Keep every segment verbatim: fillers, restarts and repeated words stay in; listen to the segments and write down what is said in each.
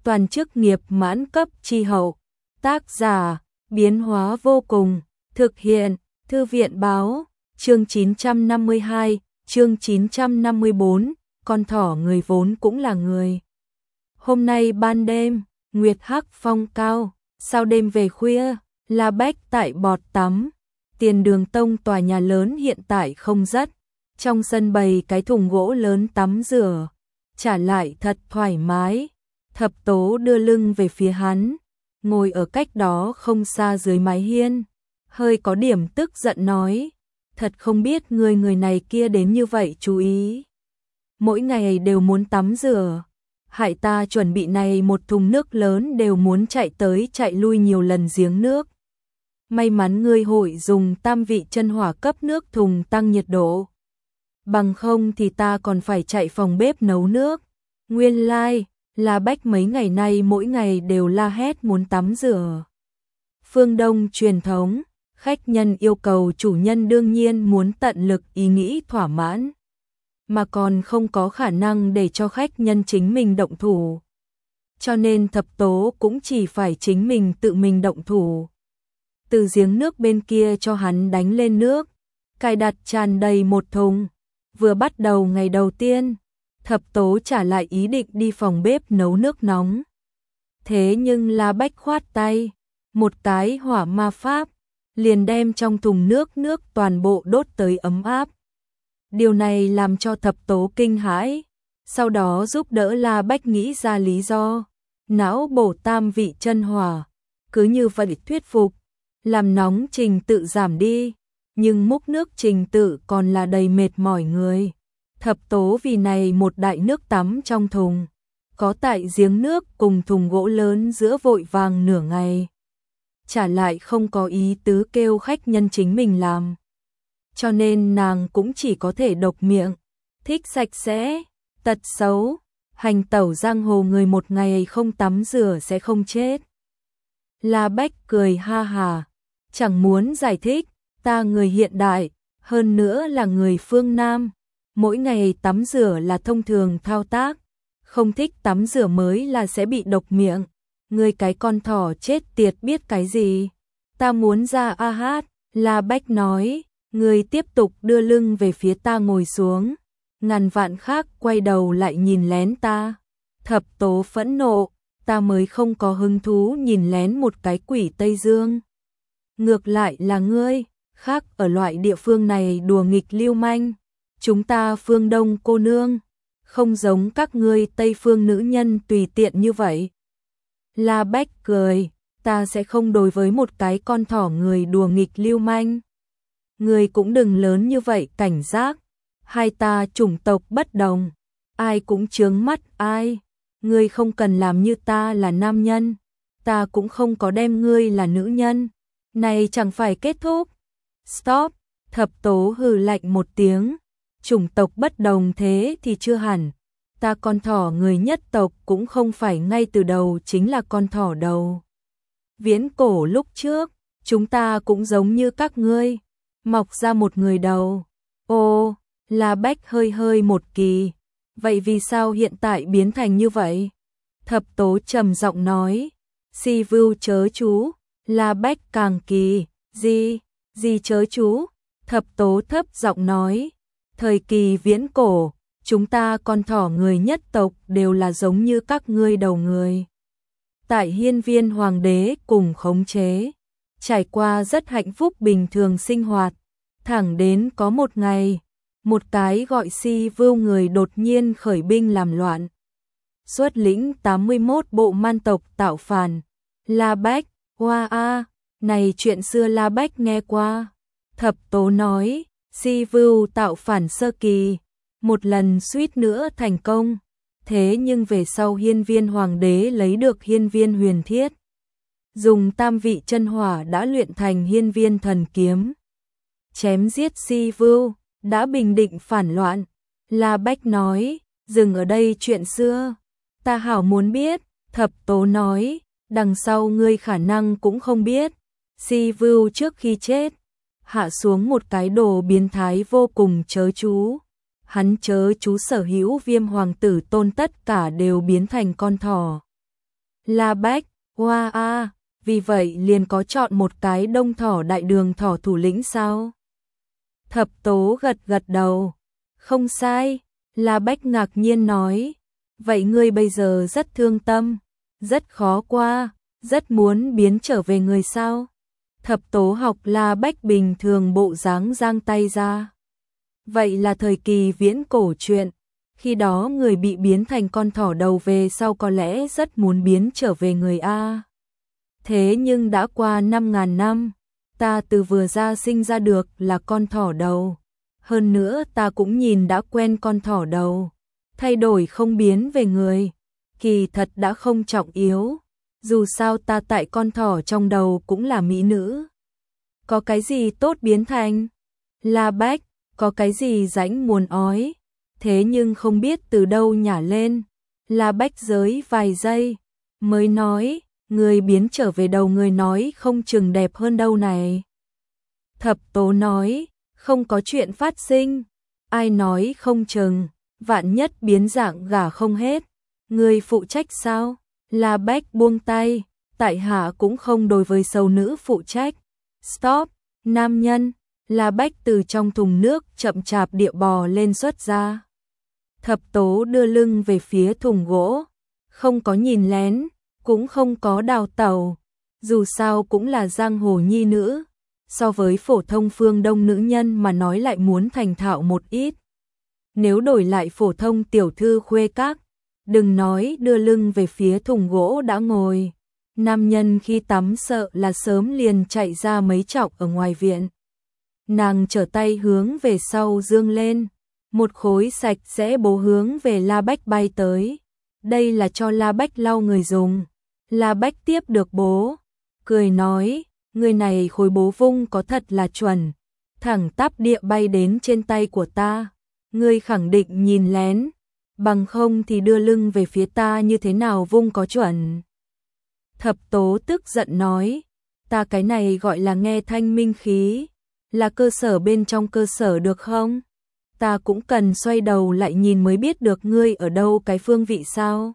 toàn chức nghiệp mãn cấp chi hậu. Tác giả, biến hóa vô cùng, thực hiện, Thư viện báo, chương chín trăm năm mươi hai, chương chín trăm năm mươi bốn, con thỏ người vốn cũng là người. Hôm nay ban đêm, nguyệt hắc phong cao, sau đêm về khuya, La Bách tại bọt tắm. Tiền Đường Tông tòa nhà lớn hiện tại không rất, trong sân bày cái thùng gỗ lớn tắm rửa, trả lại thật thoải mái. Thập Tố đưa lưng về phía hắn, ngồi ở cách đó không xa dưới mái hiên, hơi có điểm tức giận nói, thật không biết người người này kia đến như vậy chú ý. Mỗi ngày đều muốn tắm rửa, hại ta chuẩn bị này một thùng nước lớn đều muốn chạy tới chạy lui nhiều lần giếng nước. May mắn ngươi hội dùng tam vị chân hỏa cấp nước thùng tăng nhiệt độ. Bằng không thì ta còn phải chạy phòng bếp nấu nước. Nguyên lai, like, La Bách mấy ngày nay mỗi ngày đều la hét muốn tắm rửa. Phương Đông truyền thống, khách nhân yêu cầu chủ nhân đương nhiên muốn tận lực ý nghĩ thỏa mãn, mà còn không có khả năng để cho khách nhân chính mình động thủ. Cho nên Thập Tố cũng chỉ phải chính mình tự mình động thủ. Từ giếng nước bên kia cho hắn đánh lên nước, cài đặt tràn đầy một thùng. Vừa bắt đầu ngày đầu tiên, Thập Tố trả lại ý định đi phòng bếp nấu nước nóng. Thế nhưng La Bách khoát tay, một cái hỏa ma pháp, liền đem trong thùng nước nước toàn bộ đốt tới ấm áp. Điều này làm cho Thập Tố kinh hãi, sau đó giúp đỡ La Bách nghĩ ra lý do, não bổ tam vị chân hỏa, cứ như vậy thuyết phục, làm nóng trình tự giảm đi, nhưng múc nước trình tự còn là đầy mệt mỏi người. Thập Tố vì này một đại nước tắm trong thùng, có tại giếng nước cùng thùng gỗ lớn giữa vội vàng nửa ngày. Trả lại không có ý tứ kêu khách nhân chính mình làm. Cho nên nàng cũng chỉ có thể độc miệng, thích sạch sẽ, tật xấu, hành tẩu giang hồ người một ngày không tắm rửa sẽ không chết. La Bách cười ha hà, chẳng muốn giải thích, ta người hiện đại, hơn nữa là người phương Nam. Mỗi ngày tắm rửa là thông thường thao tác, không thích tắm rửa mới là sẽ bị độc miệng. Ngươi cái con thỏ chết tiệt biết cái gì? Ta muốn ra a hát, La Bách nói, ngươi tiếp tục đưa lưng về phía ta ngồi xuống. Ngàn vạn khác quay đầu lại nhìn lén ta. Thập Tố phẫn nộ, ta mới không có hứng thú nhìn lén một cái quỷ Tây Dương. Ngược lại là ngươi, khác ở loại địa phương này đùa nghịch lưu manh. Chúng ta phương Đông cô nương, không giống các ngươi Tây phương nữ nhân tùy tiện như vậy. La Bách cười, ta sẽ không đối với một cái con thỏ người đùa nghịch lưu manh. Ngươi cũng đừng lớn như vậy cảnh giác, hai ta chủng tộc bất đồng, ai cũng chướng mắt ai. Ngươi không cần làm như ta là nam nhân, ta cũng không có đem ngươi là nữ nhân. Này chẳng phải kết thúc. Stop, Thập Tố hừ lạnh một tiếng. Chủng tộc bất đồng thế thì chưa hẳn, ta con thỏ người nhất tộc cũng không phải ngay từ đầu chính là con thỏ đầu. Viễn cổ lúc trước, chúng ta cũng giống như các ngươi, mọc ra một người đầu. Ô, La Bách hơi hơi một kỳ, vậy vì sao hiện tại biến thành như vậy? Thập Tố trầm giọng nói, si vưu chớ chú. La Bách càng kỳ, gì, gì chớ chú? Thập Tố thấp giọng nói, thời kỳ viễn cổ, chúng ta con thỏ người nhất tộc đều là giống như các ngươi đầu người. Tại hiên viên hoàng đế cùng khống chế, trải qua rất hạnh phúc bình thường sinh hoạt, thẳng đến có một ngày, một cái gọi si vưu người đột nhiên khởi binh làm loạn. Xuất lĩnh tám mươi mốt bộ man tộc tạo phản. La Bách, hoa a, này chuyện xưa La Bách nghe qua. Thập Tố nói, si vưu tạo phản sơ kỳ, một lần suýt nữa thành công, thế nhưng về sau hiên viên hoàng đế lấy được hiên viên huyền thiết, dùng tam vị chân hỏa đã luyện thành hiên viên thần kiếm, chém giết si vưu, đã bình định phản loạn. La Bách nói, dừng ở đây chuyện xưa, ta hảo muốn biết. Thập Tố nói, đằng sau ngươi khả năng cũng không biết, si vưu trước khi chết hạ xuống một cái đồ biến thái vô cùng chớ chú. Hắn chớ chú sở hữu viêm hoàng tử tôn tất cả đều biến thành con thỏ. La Bách, hoa a, vì vậy liền có chọn một cái Đông Thỏ Đại Đường Thỏ thủ lĩnh sao? Thập Tố gật gật đầu, không sai, La Bách ngạc nhiên nói, vậy ngươi bây giờ rất thương tâm, rất khó qua, rất muốn biến trở về người sao? Thập Tố học La Bách bình thường bộ dáng giang tay ra. Vậy là thời kỳ viễn cổ truyện, khi đó người bị biến thành con thỏ đầu về sau có lẽ rất muốn biến trở về người a. Thế nhưng đã qua năm ngàn năm, ta từ vừa ra sinh ra được là con thỏ đầu. Hơn nữa ta cũng nhìn đã quen con thỏ đầu, thay đổi không biến về người, kỳ thật đã không trọng yếu. Dù sao ta tại con thỏ trong đầu cũng là mỹ nữ. Có cái gì tốt biến thành? La Bách, có cái gì rãnh muốn ói, thế nhưng không biết từ đâu nhả lên. La Bách giới vài giây, mới nói, người biến trở về đầu người nói không chừng đẹp hơn đâu này. Thập Tố nói, không có chuyện phát sinh, ai nói không chừng, vạn nhất biến dạng gả không hết, người phụ trách sao? La Bách buông tay, tại hạ cũng không đối với sâu nữ phụ trách. Stop, nam nhân. La Bách từ trong thùng nước chậm chạp địa bò lên xuất ra. Thập Tố đưa lưng về phía thùng gỗ, không có nhìn lén, cũng không có đào tẩu, dù sao cũng là giang hồ nhi nữ, so với phổ thông phương đông nữ nhân mà nói lại muốn thành thạo một ít. Nếu đổi lại phổ thông tiểu thư khuê các, đừng nói đưa lưng về phía thùng gỗ đã ngồi, nam nhân khi tắm sợ là sớm liền chạy ra mấy chọc ở ngoài viện. Nàng trở tay hướng về sau dương lên, một khối sạch sẽ bố hướng về La Bách bay tới. Đây là cho La Bách lau người dùng. La Bách tiếp được bố, cười nói, người này khối bố vung có thật là chuẩn, thẳng tắp địa bay đến trên tay của ta. Ngươi khẳng định nhìn lén, bằng không thì đưa lưng về phía ta như thế nào vung có chuẩn. Thập Tố tức giận nói, ta cái này gọi là nghe thanh minh khí, là cơ sở bên trong cơ sở được không? Ta cũng cần xoay đầu lại nhìn mới biết được ngươi ở đâu cái phương vị sao?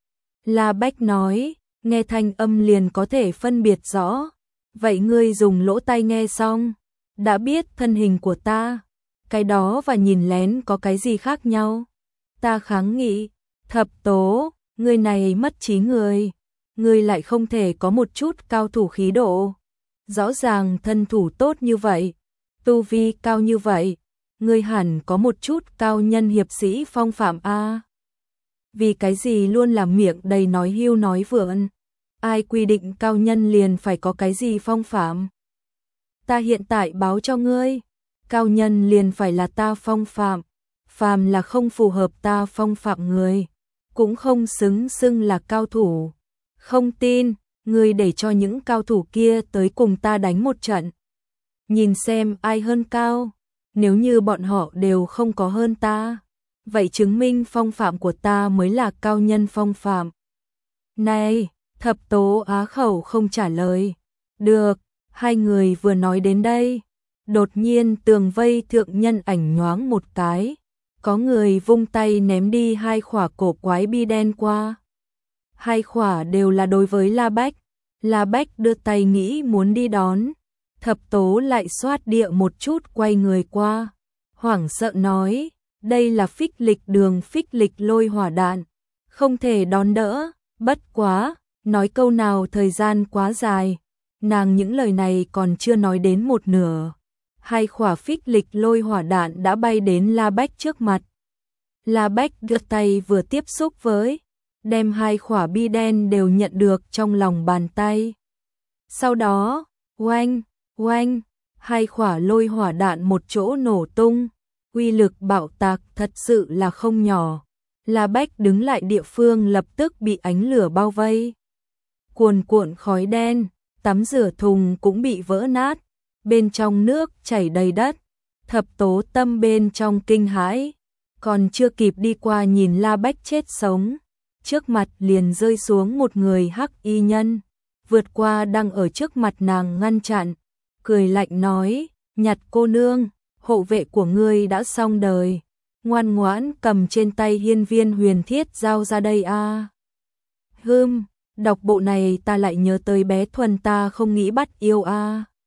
La Bách nói, nghe thanh âm liền có thể phân biệt rõ, vậy ngươi dùng lỗ tai nghe xong, đã biết thân hình của ta, cái đó và nhìn lén có cái gì khác nhau? Ta kháng nghị, Thập Tố, ngươi này mất trí người, ngươi lại không thể có một chút cao thủ khí độ. Rõ ràng thân thủ tốt như vậy, tu vi cao như vậy, ngươi hẳn có một chút cao nhân hiệp sĩ phong phạm a. Vì cái gì luôn là miệng đầy nói hưu nói vượn? Ai quy định cao nhân liền phải có cái gì phong phạm? Ta hiện tại báo cho ngươi, cao nhân liền phải là ta phong phạm, phàm là không phù hợp ta phong phạm người, cũng không xứng xưng là cao thủ. Không tin, ngươi để cho những cao thủ kia tới cùng ta đánh một trận. Nhìn xem ai hơn cao, nếu như bọn họ đều không có hơn ta, vậy chứng minh phong phạm của ta mới là cao nhân phong phạm. Này, Thập Tố á khẩu không trả lời. Được, hai người vừa nói đến đây, đột nhiên tường vây thượng nhân ảnh nhoáng một cái, có người vung tay ném đi hai khỏa cổ quái bi đen qua. Hai khỏa đều là đối với La Bách. La Bách đưa tay nghĩ muốn đi đón, Thập Tố lại xoát địa một chút quay người qua, hoảng sợ nói, đây là phích lịch đường phích lịch lôi hỏa đạn, không thể đón đỡ, bất quá, nói câu nào thời gian quá dài, nàng những lời này còn chưa nói đến một nửa. Hai khỏa phích lịch lôi hỏa đạn đã bay đến La Bách trước mặt. La Bách đưa tay vừa tiếp xúc với, đem hai khỏa bi đen đều nhận được trong lòng bàn tay. Sau đó, oanh, oanh, hai khỏa lôi hỏa đạn một chỗ nổ tung, uy lực bạo tạc thật sự là không nhỏ. La Bách đứng lại địa phương lập tức bị ánh lửa bao vây. Cuồn cuộn khói đen, tắm rửa thùng cũng bị vỡ nát, bên trong nước chảy đầy đất. Thập Tố tâm bên trong kinh hãi, còn chưa kịp đi qua nhìn La Bách chết sống, trước mặt liền rơi xuống một người hắc y nhân, vượt qua đang ở trước mặt nàng ngăn chặn, cười lạnh nói, Nhặt cô nương, hộ vệ của ngươi đã xong đời, ngoan ngoãn cầm trên tay hiên viên huyền thiết giao ra đây a. À. Hừm, Đọc bộ này ta lại nhớ tới bé Thuần ta không nghĩ bắt yêu a.